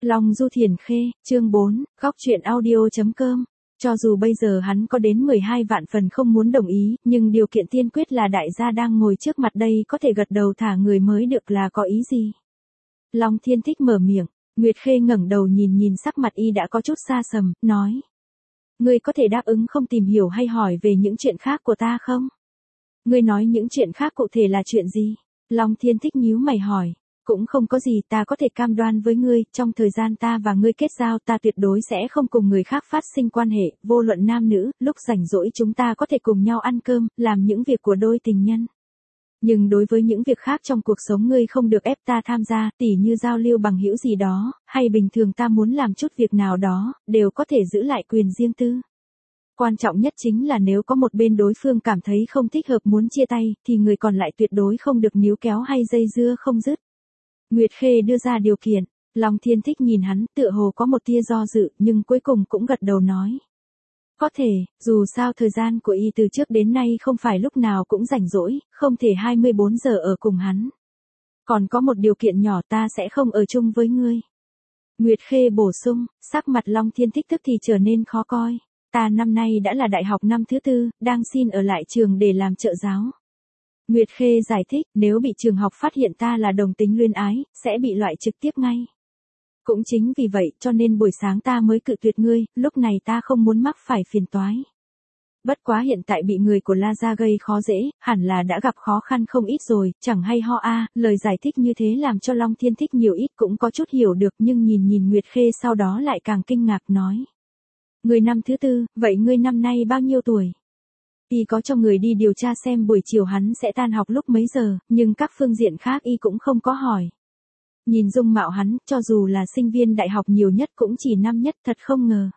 Long Du Thiền Khê, chương 4, góc truyện audio.com. Cho dù bây giờ hắn có đến 12 vạn phần không muốn đồng ý, nhưng điều kiện tiên quyết là đại gia đang ngồi trước mặt đây có thể gật đầu thả người mới được là có ý gì. Long Thiên Thích mở miệng, Nguyệt Khê ngẩng đầu nhìn sắc mặt y đã có chút xa sầm, nói. Ngươi có thể đáp ứng không tìm hiểu hay hỏi về những chuyện khác của ta không? Ngươi nói những chuyện khác cụ thể là chuyện gì? Long Thiên Thích nhíu mày hỏi. Cũng không có gì, ta có thể cam đoan với ngươi, trong thời gian ta và ngươi kết giao ta tuyệt đối sẽ không cùng người khác phát sinh quan hệ, vô luận nam nữ, lúc rảnh rỗi chúng ta có thể cùng nhau ăn cơm, làm những việc của đôi tình nhân. Nhưng đối với những việc khác trong cuộc sống ngươi không được ép ta tham gia, tỉ như giao lưu bằng hữu gì đó, hay bình thường ta muốn làm chút việc nào đó, đều có thể giữ lại quyền riêng tư. Quan trọng nhất chính là nếu có một bên đối phương cảm thấy không thích hợp muốn chia tay, thì người còn lại tuyệt đối không được níu kéo hay dây dưa không dứt. Nguyệt Khê đưa ra điều kiện, Long Thiên Thích nhìn hắn tựa hồ có một tia do dự nhưng cuối cùng cũng gật đầu nói. Có thể, dù sao thời gian của y từ trước đến nay không phải lúc nào cũng rảnh rỗi, không thể 24 giờ ở cùng hắn. Còn có một điều kiện nhỏ, ta sẽ không ở chung với ngươi. Nguyệt Khê bổ sung, sắc mặt Long Thiên Thích tức thì trở nên khó coi. Ta năm nay đã là đại học năm thứ 4, đang xin ở lại trường để làm trợ giáo. Nguyệt Khê giải thích, nếu bị trường học phát hiện ta là đồng tính luyến ái, sẽ bị loại trực tiếp ngay. Cũng chính vì vậy cho nên buổi sáng ta mới cự tuyệt ngươi, lúc này ta không muốn mắc phải phiền toái. Bất quá hiện tại bị người của La Gia gây khó dễ, hẳn là đã gặp khó khăn không ít rồi, chẳng hay ho a. Lời giải thích như thế làm cho Long Thiên Thích nhiều ít cũng có chút hiểu được nhưng nhìn Nguyệt Khê sau đó lại càng kinh ngạc nói. Ngươi năm thứ 4, vậy ngươi năm nay bao nhiêu tuổi? Y có cho người đi điều tra xem buổi chiều hắn sẽ tan học lúc mấy giờ, nhưng các phương diện khác y cũng không có hỏi. Nhìn dung mạo hắn, cho dù là sinh viên đại học nhiều nhất cũng chỉ năm nhất, thật không ngờ.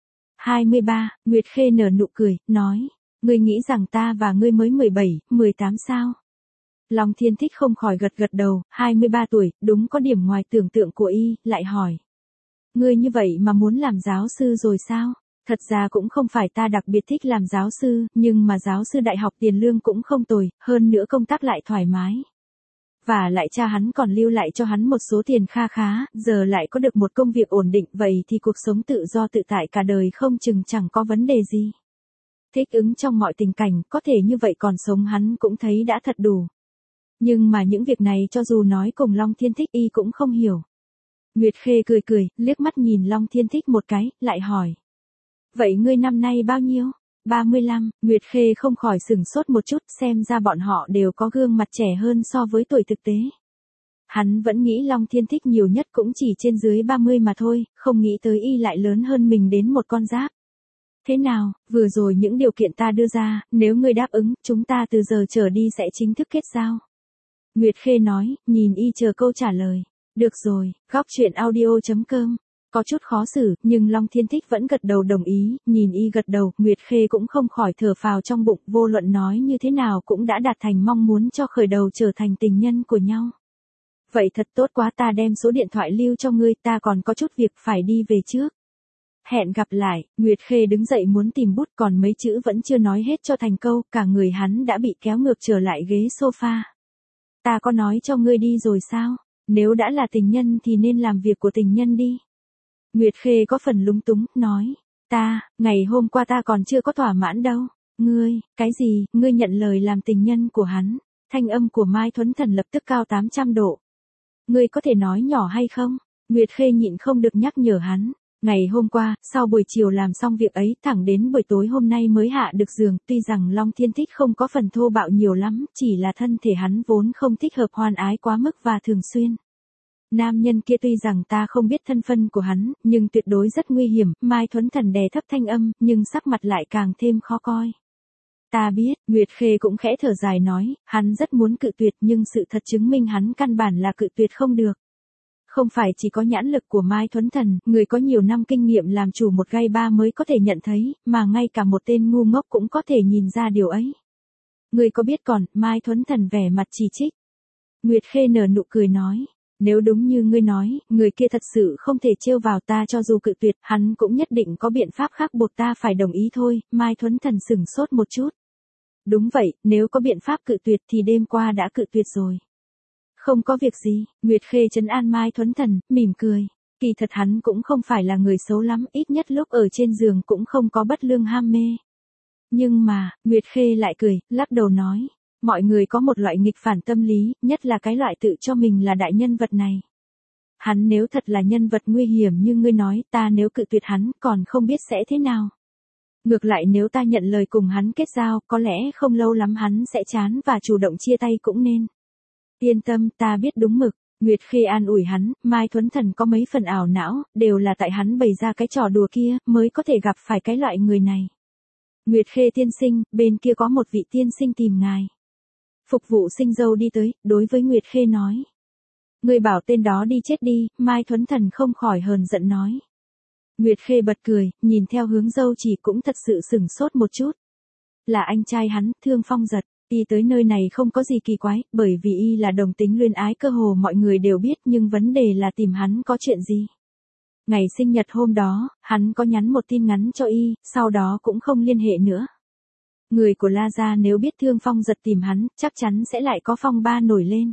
23, Nguyệt Khê nở nụ cười, nói, ngươi nghĩ rằng ta và ngươi mới 17, 18 sao? Long Thiên Thích không khỏi gật đầu, 23 tuổi, đúng có điểm ngoài tưởng tượng của y, lại hỏi. Ngươi như vậy mà muốn làm giáo sư rồi sao? Thật ra cũng không phải ta đặc biệt thích làm giáo sư, nhưng mà giáo sư đại học tiền lương cũng không tồi, hơn nữa công tác lại thoải mái. Và lại cha hắn còn lưu lại cho hắn một số tiền kha khá, giờ lại có được một công việc ổn định, vậy thì cuộc sống tự do tự tại cả đời không chừng chẳng có vấn đề gì. Thích ứng trong mọi tình cảnh, có thể như vậy còn sống hắn cũng thấy đã thật đủ. Nhưng mà những việc này cho dù nói cùng Long Thiên Thích y cũng không hiểu. Nguyệt Khê cười, liếc mắt nhìn Long Thiên Thích một cái, lại hỏi. Vậy ngươi năm nay bao nhiêu? 35, Nguyệt Khê không khỏi sửng sốt một chút, xem ra bọn họ đều có gương mặt trẻ hơn so với tuổi thực tế. Hắn vẫn nghĩ Long Thiên Thích nhiều nhất cũng chỉ trên dưới 30 mà thôi, không nghĩ tới y lại lớn hơn mình đến một con giáp. Thế nào, vừa rồi những điều kiện ta đưa ra, nếu ngươi đáp ứng, chúng ta từ giờ trở đi sẽ chính thức kết giao. Nguyệt Khê nói, nhìn y chờ câu trả lời. Được rồi, góc truyện audio.com. Có chút khó xử, nhưng Long Thiên Thích vẫn gật đầu đồng ý, nhìn y gật đầu, Nguyệt Khê cũng không khỏi thở phào trong bụng, vô luận nói như thế nào cũng đã đạt thành mong muốn cho khởi đầu trở thành tình nhân của nhau. Vậy thật tốt quá, ta đem số điện thoại lưu cho ngươi, ta còn có chút việc phải đi về trước. Hẹn gặp lại, Nguyệt Khê đứng dậy muốn tìm bút còn mấy chữ vẫn chưa nói hết cho thành câu, cả người hắn đã bị kéo ngược trở lại ghế sofa. Ta có nói cho ngươi đi rồi sao? Nếu đã là tình nhân thì nên làm việc của tình nhân đi. Nguyệt Khê có phần lúng túng, nói, ngày hôm qua ta còn chưa có thỏa mãn đâu. Ngươi, cái gì, ngươi nhận lời làm tình nhân của hắn? Thanh âm của Mai Thuấn Thần lập tức cao 800 độ. Ngươi có thể nói nhỏ hay không? Nguyệt Khê nhịn không được nhắc nhở hắn. Ngày hôm qua, sau buổi chiều làm xong việc ấy, thẳng đến buổi tối hôm nay mới hạ được giường, tuy rằng Long Thiên Thích không có phần thô bạo nhiều lắm, chỉ là thân thể hắn vốn không thích hợp hoan ái quá mức và thường xuyên. Nam nhân kia tuy rằng ta không biết thân phận của hắn, nhưng tuyệt đối rất nguy hiểm, Mai Thuấn Thần đè thấp thanh âm, nhưng sắc mặt lại càng thêm khó coi. Ta biết, Nguyệt Khê cũng khẽ thở dài nói, hắn rất muốn cự tuyệt nhưng sự thật chứng minh hắn căn bản là cự tuyệt không được. Không phải chỉ có nhãn lực của Mai Thuấn Thần, người có nhiều năm kinh nghiệm làm chủ một gai ba mới có thể nhận thấy, mà ngay cả một tên ngu ngốc cũng có thể nhìn ra điều ấy. Người có biết còn, Mai Thuấn Thần vẻ mặt chỉ trích. Nguyệt Khê nở nụ cười nói. Nếu đúng như ngươi nói, người kia thật sự không thể trêu vào ta, cho dù cự tuyệt, hắn cũng nhất định có biện pháp khác buộc ta phải đồng ý thôi. Mai Thuấn Thần sửng sốt một chút. Đúng vậy, nếu có biện pháp cự tuyệt thì đêm qua đã cự tuyệt rồi. Không có việc gì, Nguyệt Khê trấn an Mai Thuấn Thần, mỉm cười. Kỳ thật hắn cũng không phải là người xấu lắm, ít nhất lúc ở trên giường cũng không có bất lương ham mê. Nhưng mà, Nguyệt Khê lại cười, lắc đầu nói, mọi người có một loại nghịch phản tâm lý, nhất là cái loại tự cho mình là đại nhân vật này. Hắn nếu thật là nhân vật nguy hiểm như ngươi nói, ta nếu cự tuyệt hắn còn không biết sẽ thế nào. Ngược lại nếu ta nhận lời cùng hắn kết giao, có lẽ không lâu lắm hắn sẽ chán và chủ động chia tay cũng nên. Yên tâm, ta biết đúng mực. Nguyệt Khê an ủi hắn, Mai Thuấn Thần có mấy phần ảo não, đều là tại hắn bày ra cái trò đùa kia, mới có thể gặp phải cái loại người này. Nguyệt Khê tiên sinh, bên kia có một vị tiên sinh tìm ngài. Phục vụ sinh dâu đi tới, đối với Nguyệt Khê nói. Người bảo tên đó đi chết đi, Mai Thuấn Thần không khỏi hờn giận nói. Nguyệt Khê bật cười, nhìn theo hướng dâu chỉ cũng thật sự sửng sốt một chút. Là anh trai hắn, Thương Phong Giật. Y tới nơi này không có gì kỳ quái, bởi vì y là đồng tính luyến ái cơ hồ mọi người đều biết, nhưng vấn đề là tìm hắn có chuyện gì. Ngày sinh nhật hôm đó, hắn có nhắn một tin ngắn cho y, sau đó cũng không liên hệ nữa. Người của La Gia nếu biết Thương Phong Giật tìm hắn, chắc chắn sẽ lại có phong ba nổi lên.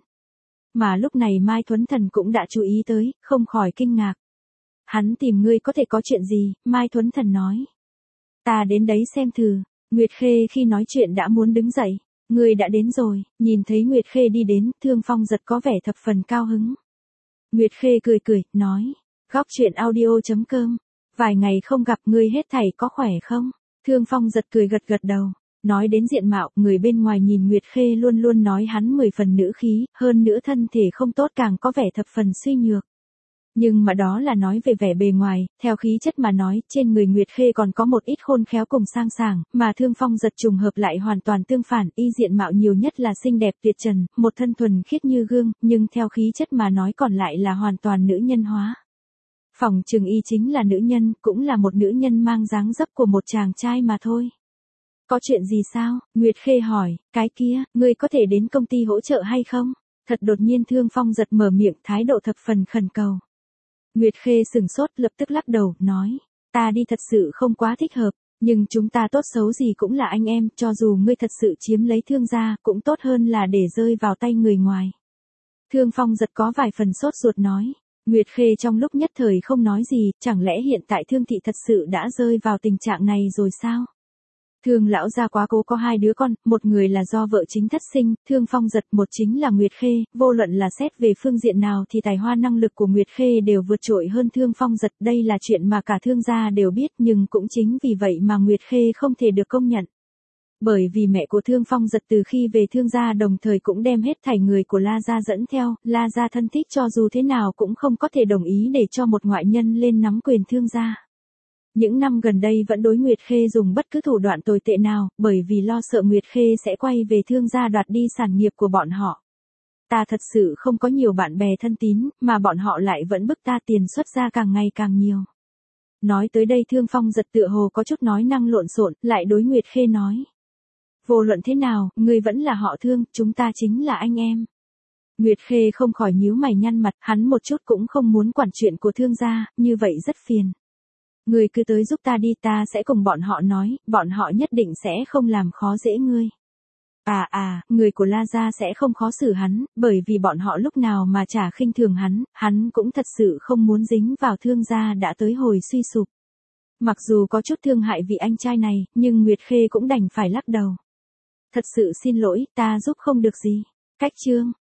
Mà lúc này Mai Thuấn Thần cũng đã chú ý tới, không khỏi kinh ngạc. Hắn tìm ngươi có thể có chuyện gì, Mai Thuấn Thần nói. Ta đến đấy xem thử. Nguyệt Khê khi nói chuyện đã muốn đứng dậy. Ngươi đã đến rồi, nhìn thấy Nguyệt Khê đi đến, Thương Phong Giật có vẻ thập phần cao hứng. Nguyệt Khê cười cười, nói, góc chuyện audio.com, vài ngày không gặp ngươi hết thảy có khỏe không? Thương Phong Giật cười gật gật đầu, nói đến diện mạo, người bên ngoài nhìn Nguyệt Khê luôn luôn nói hắn 10 phần nữ khí, hơn nữa thân thể không tốt càng có vẻ thập phần suy nhược. Nhưng mà đó là nói về vẻ bề ngoài, theo khí chất mà nói, trên người Nguyệt Khê còn có một ít khôn khéo cùng sang sảng, mà Thương Phong Giật trùng hợp lại hoàn toàn tương phản, y diện mạo nhiều nhất là xinh đẹp tuyệt trần, một thân thuần khiết như gương, nhưng theo khí chất mà nói còn lại là hoàn toàn nữ nhân hóa. Phỏng chừng y chính là nữ nhân, cũng là một nữ nhân mang dáng dấp của một chàng trai mà thôi. Có chuyện gì sao? Nguyệt Khê hỏi, cái kia, ngươi có thể đến công ty hỗ trợ hay không? Thật đột nhiên Thương Phong Giật mở miệng, thái độ thập phần khẩn cầu. Nguyệt Khê sừng sốt, lập tức lắc đầu, nói, ta đi thật sự không quá thích hợp, nhưng chúng ta tốt xấu gì cũng là anh em, cho dù ngươi thật sự chiếm lấy Thương gia, cũng tốt hơn là để rơi vào tay người ngoài. Thương Phong Giật có vài phần sốt ruột nói, Nguyệt Khê trong lúc nhất thời không nói gì, chẳng lẽ hiện tại Thương thị thật sự đã rơi vào tình trạng này rồi sao? Thương lão gia quá cố có 2 đứa con, một người là do vợ chính thất sinh, Thương Phong Giật, một chính là Nguyệt Khê, vô luận là xét về phương diện nào thì tài hoa năng lực của Nguyệt Khê đều vượt trội hơn Thương Phong Giật, đây là chuyện mà cả thương gia đều biết, nhưng cũng chính vì vậy mà Nguyệt Khê không thể được công nhận. Bởi vì mẹ của Thương Phong Giật từ khi về thương gia đồng thời cũng đem hết thảy người của La gia dẫn theo, La gia thân thích cho dù thế nào cũng không có thể đồng ý để cho một ngoại nhân lên nắm quyền thương gia. Những năm gần đây vẫn đối Nguyệt Khê dùng bất cứ thủ đoạn tồi tệ nào, bởi vì lo sợ Nguyệt Khê sẽ quay về thương gia đoạt đi sản nghiệp của bọn họ. Ta thật sự không có nhiều bạn bè thân tín, mà bọn họ lại vẫn bức ta tiền xuất ra càng ngày càng nhiều. Nói tới đây Thương Phong Giật tựa hồ có chút nói năng lộn xộn, lại đối Nguyệt Khê nói. Vô luận thế nào, ngươi vẫn là họ Thương, chúng ta chính là anh em. Nguyệt Khê không khỏi nhíu mày nhăn mặt, hắn một chút cũng không muốn quản chuyện của thương gia, như vậy rất phiền. Ngươi cứ tới giúp ta đi, ta sẽ cùng bọn họ nói, bọn họ nhất định sẽ không làm khó dễ ngươi. Người của La gia sẽ không khó xử hắn, bởi vì bọn họ lúc nào mà chả khinh thường hắn cũng thật sự không muốn dính vào thương gia đã tới hồi suy sụp. Mặc dù có chút thương hại vị anh trai này, nhưng Nguyệt Khê cũng đành phải lắc đầu. Thật sự xin lỗi, ta giúp không được gì. Cách chương.